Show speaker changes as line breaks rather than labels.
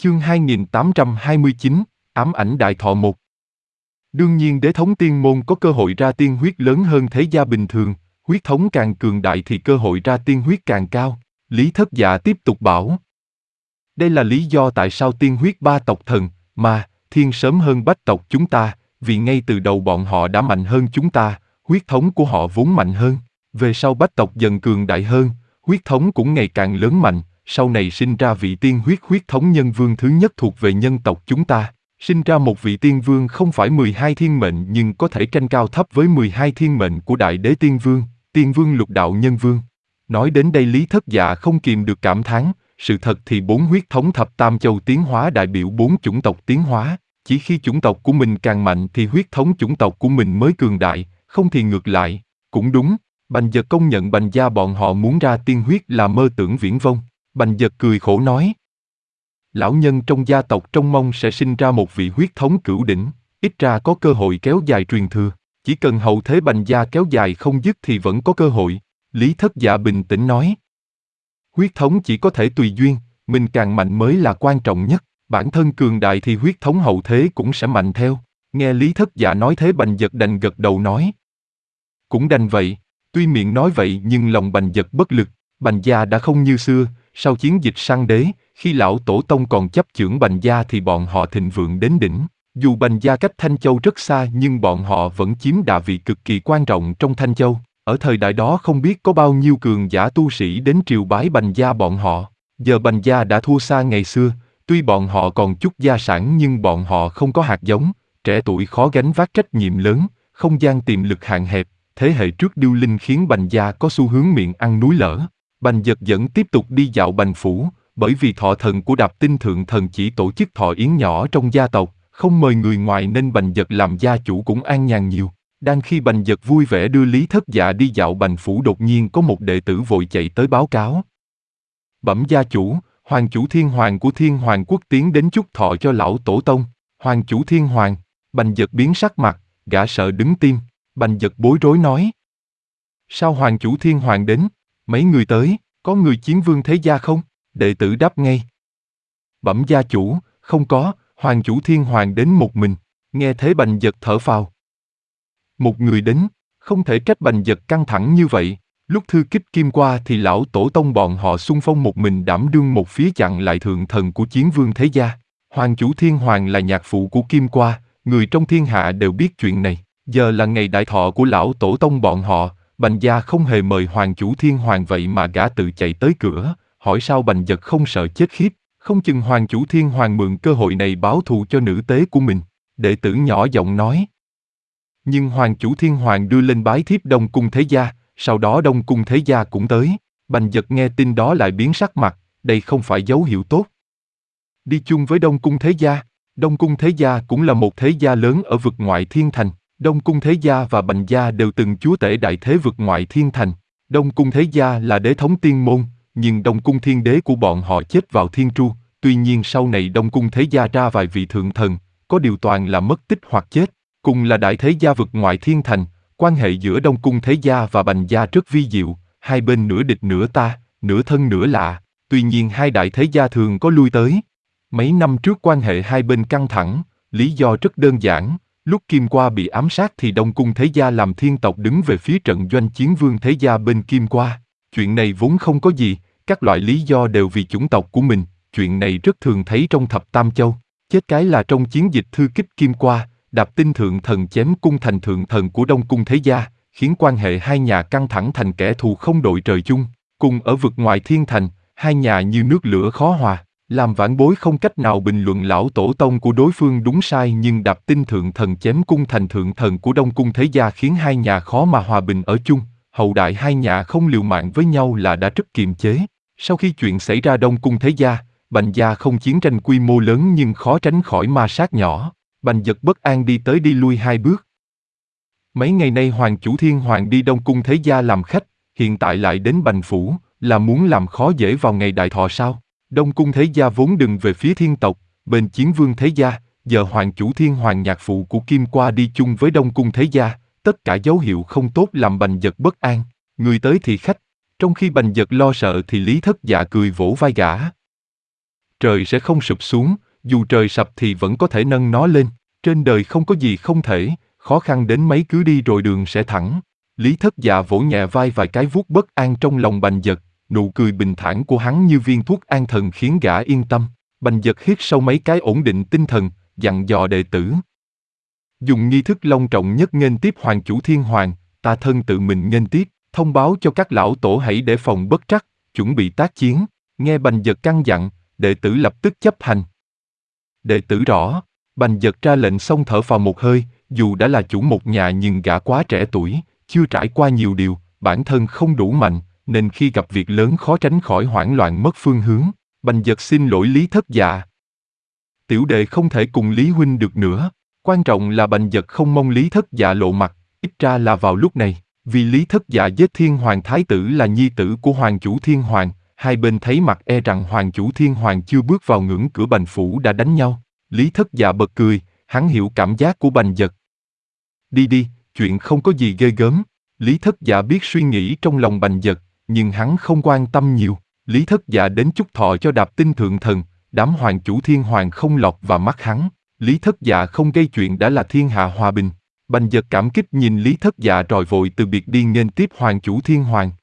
Chương 2829, ám ảnh Đại Thọ 1. Đương nhiên đế thống tiên môn có cơ hội ra tiên huyết lớn hơn thế gia bình thường, huyết thống càng cường đại thì cơ hội ra tiên huyết càng cao. Lý Thất Dạ tiếp tục bảo. Đây là lý do tại sao tiên huyết ba tộc thần, ma, thiên sớm hơn bách tộc chúng ta, vì ngay từ đầu bọn họ đã mạnh hơn chúng ta, huyết thống của họ vốn mạnh hơn. Về sau bách tộc dần cường đại hơn, huyết thống cũng ngày càng lớn mạnh, sau này sinh ra vị tiên huyết thống nhân vương thứ nhất thuộc về nhân tộc chúng ta. Sinh ra một vị tiên vương không phải 12 thiên mệnh nhưng có thể tranh cao thấp với 12 thiên mệnh của đại đế tiên vương lục đạo nhân vương. Nói đến đây Lý Thất Dạ không kìm được cảm thán, sự thật thì 4 huyết thống thập tam châu tiến hóa đại biểu 4 chủng tộc tiến hóa, chỉ khi chủng tộc của mình càng mạnh thì huyết thống chủng tộc của mình mới cường đại, không thì ngược lại. Cũng đúng, Bành Dật công nhận Bành gia bọn họ muốn ra tiên huyết là mơ tưởng viển vông. Bành Dật cười khổ nói. Lão nhân trong gia tộc trông mong sẽ sinh ra một vị huyết thống cửu đỉnh, ít ra có cơ hội kéo dài truyền thừa. Chỉ cần hậu thế Bành gia kéo dài không dứt thì vẫn có cơ hội. Lý Thất Dạ bình tĩnh nói. Huyết thống chỉ có thể tùy duyên, mình càng mạnh mới là quan trọng nhất. Bản thân cường đại thì huyết thống hậu thế cũng sẽ mạnh theo. Nghe Lý Thất Dạ nói thế Bành Dật đành gật đầu nói. Cũng đành vậy, tuy miệng nói vậy nhưng lòng Bành Dật bất lực. Bành gia đã không như xưa, sau chiến dịch săn đế, khi lão tổ tông còn chấp chưởng Bành gia thì bọn họ thịnh vượng đến đỉnh. Dù Bành gia cách Thanh Châu rất xa nhưng bọn họ vẫn chiếm đà vị cực kỳ quan trọng trong Thanh Châu. Ở thời đại đó không biết có bao nhiêu cường giả tu sĩ đến triều bái Bành gia bọn họ. Giờ Bành gia đã thua xa ngày xưa, tuy bọn họ còn chút gia sản nhưng bọn họ không có hạt giống, trẻ tuổi khó gánh vác trách nhiệm lớn, không gian tiềm lực hạn hẹp. Thế hệ trước điêu linh khiến Bành gia có xu hướng miệng ăn núi lở. Bành Dật vẫn tiếp tục đi dạo Bành phủ, bởi vì thọ thần của Đạp Tinh Thượng Thần chỉ tổ chức thọ yến nhỏ trong gia tộc, không mời người ngoài nên Bành Dật làm gia chủ cũng an nhàn nhiều. Đang khi Bành Dật vui vẻ đưa Lý Thất Dạ đi dạo Bành phủ đột nhiên có một đệ tử vội chạy tới báo cáo. Bẩm gia chủ, Hoàng chủ Thiên Hoàng của Thiên Hoàng quốc tiến đến chúc thọ cho lão tổ tông. Hoàng chủ Thiên Hoàng. Bành Dật biến sắc mặt, gã sợ đứng tim. Bành Dật bối rối nói. Sao Hoàng chủ Thiên Hoàng đến? Mấy người tới, có người chiến vương thế gia không? Đệ tử đáp ngay. Bẩm gia chủ, không có, Hoàng chủ Thiên Hoàng đến một mình. Nghe thế Bành Dật thở phào. Một người đến, không thể trách Bành Dật căng thẳng như vậy. Lúc thư kích Kim qua thì lão tổ tông bọn họ xung phong một mình đảm đương một phía chặn lại thượng thần của chiến vương thế gia. Hoàng chủ Thiên Hoàng là nhạc phụ của Kim qua, người trong thiên hạ đều biết chuyện này. Giờ là ngày đại thọ của lão tổ tông bọn họ, Bành gia không hề mời Hoàng chủ Thiên Hoàng vậy mà gã tự chạy tới cửa, hỏi sao Bành Dật không sợ chết khiếp, không chừng Hoàng chủ Thiên Hoàng mượn cơ hội này báo thù cho nữ tế của mình. Đệ tử nhỏ giọng nói. Nhưng Hoàng chủ Thiên Hoàng đưa lên bái thiếp Đông Cung Thế Gia, sau đó Đông Cung Thế Gia cũng tới. Bành Dật nghe tin đó lại biến sắc mặt, đây không phải dấu hiệu tốt. Đi chung với Đông Cung Thế Gia, Đông Cung Thế Gia cũng là một thế gia lớn ở vực ngoại thiên thành. Đông Cung Thế Gia và Bành gia đều từng chúa tể đại thế vực ngoại thiên thành. Đông Cung Thế Gia là đế thống tiên môn, nhưng Đông Cung Thiên Đế của bọn họ chết vào Thiên Tru. Tuy nhiên sau này Đông Cung Thế Gia ra vài vị thượng thần, có điều toàn là mất tích hoặc chết. Cùng là đại thế gia vực ngoại thiên thành, quan hệ giữa Đông Cung Thế Gia và Bành gia rất vi diệu, hai bên nửa địch nửa ta, nửa thân nửa lạ. Tuy nhiên hai đại thế gia thường có lui tới. Mấy năm trước quan hệ hai bên căng thẳng, lý do rất đơn giản. Lúc Kim Qua bị ám sát thì Đông Cung Thế Gia làm thiên tộc đứng về phía trận doanh chiến vương Thế Gia bên Kim Qua. Chuyện này vốn không có gì, các loại lý do đều vì chủng tộc của mình, chuyện này rất thường thấy trong thập tam châu. Chết cái là trong chiến dịch thư kích Kim Qua, Đạp Tinh Thượng Thần chém cung thành thượng thần của Đông Cung Thế Gia, khiến quan hệ hai nhà căng thẳng thành kẻ thù không đội trời chung. Cùng ở vực ngoại thiên thành, hai nhà như nước lửa khó hòa. Làm vãn bối không cách nào bình luận lão tổ tông của đối phương đúng sai nhưng Đạp Tinh Thượng Thần chém cung thành thượng thần của Đông Cung Thế Gia khiến hai nhà khó mà hòa bình ở chung. Hậu đại hai nhà không liều mạng với nhau là đã rất kiềm chế. Sau khi chuyện xảy ra Đông Cung Thế Gia, Bành gia không chiến tranh quy mô lớn nhưng khó tránh khỏi ma sát nhỏ. Bành Dật bất an đi tới đi lui hai bước. Mấy ngày nay Hoàng chủ Thiên Hoàng đi Đông Cung Thế Gia làm khách, hiện tại lại đến Bành phủ, là muốn làm khó dễ vào ngày đại thọ sao? Đông Cung Thế Gia vốn đứng về phía thiên tộc, bên chiến vương Thế Gia, giờ Hoàng chủ Thiên Hoàng nhạc phụ của Kim Qua đi chung với Đông Cung Thế Gia, tất cả dấu hiệu không tốt làm Bành Dật bất an. Người tới thì khách, trong khi Bành Dật lo sợ thì Lý Thất Dạ cười vỗ vai gã. trời sẽ không sụp xuống, dù trời sập thì vẫn có thể nâng nó lên. Trên đời không có gì không thể, khó khăn đến mấy cứ đi rồi đường sẽ thẳng. Lý Thất Dạ vỗ nhẹ vai vài cái vuốt bất an trong lòng Bành Dật, nụ cười bình thản của hắn như viên thuốc an thần khiến gã yên tâm. Bành Dật hít sâu mấy cái ổn định tinh thần, dặn dò đệ tử. Dùng nghi thức long trọng nhất nghênh tiếp Hoàng chủ Thiên Hoàng, ta thân tự mình nghênh tiếp, thông báo cho các lão tổ hãy đề phòng bất trắc, chuẩn bị tác chiến. Nghe Bành Dật căn dặn, đệ tử lập tức chấp hành. Đệ tử rõ. Bành Dật ra lệnh xong thở phào một hơi, dù đã là chủ một nhà nhưng gã quá trẻ tuổi, chưa trải qua nhiều điều, bản thân không đủ mạnh, nên khi gặp việc lớn khó tránh khỏi hoảng loạn mất phương hướng. Bành Dật xin lỗi Lý Thất Dạ. Tiểu đệ không thể cùng Lý huynh được nữa. Quan trọng là Bành Dật không mong Lý Thất Dạ lộ mặt, ít ra là vào lúc này, vì Lý Thất Dạ giết Thiên Hoàng Thái tử là nhi tử của Hoàng chủ Thiên Hoàng, hai bên thấy mặt e rằng Hoàng chủ Thiên Hoàng chưa bước vào ngưỡng cửa Bành phủ đã đánh nhau. Lý Thất Dạ bật cười, hắn hiểu cảm giác của Bành Dật. Đi đi, chuyện không có gì ghê gớm. Lý Thất Dạ biết suy nghĩ trong lòng Bành Dật, nhưng hắn không quan tâm nhiều. Lý Thất Dạ đến chúc thọ cho Đạp Tinh Thượng Thần, đám Hoàng chủ Thiên Hoàng không lọt vào mắt hắn. Lý Thất Dạ không gây chuyện đã là thiên hạ hòa bình. Bành Dật cảm kích nhìn Lý Thất Dạ rồi vội từ biệt đi nghênh tiếp Hoàng chủ Thiên Hoàng.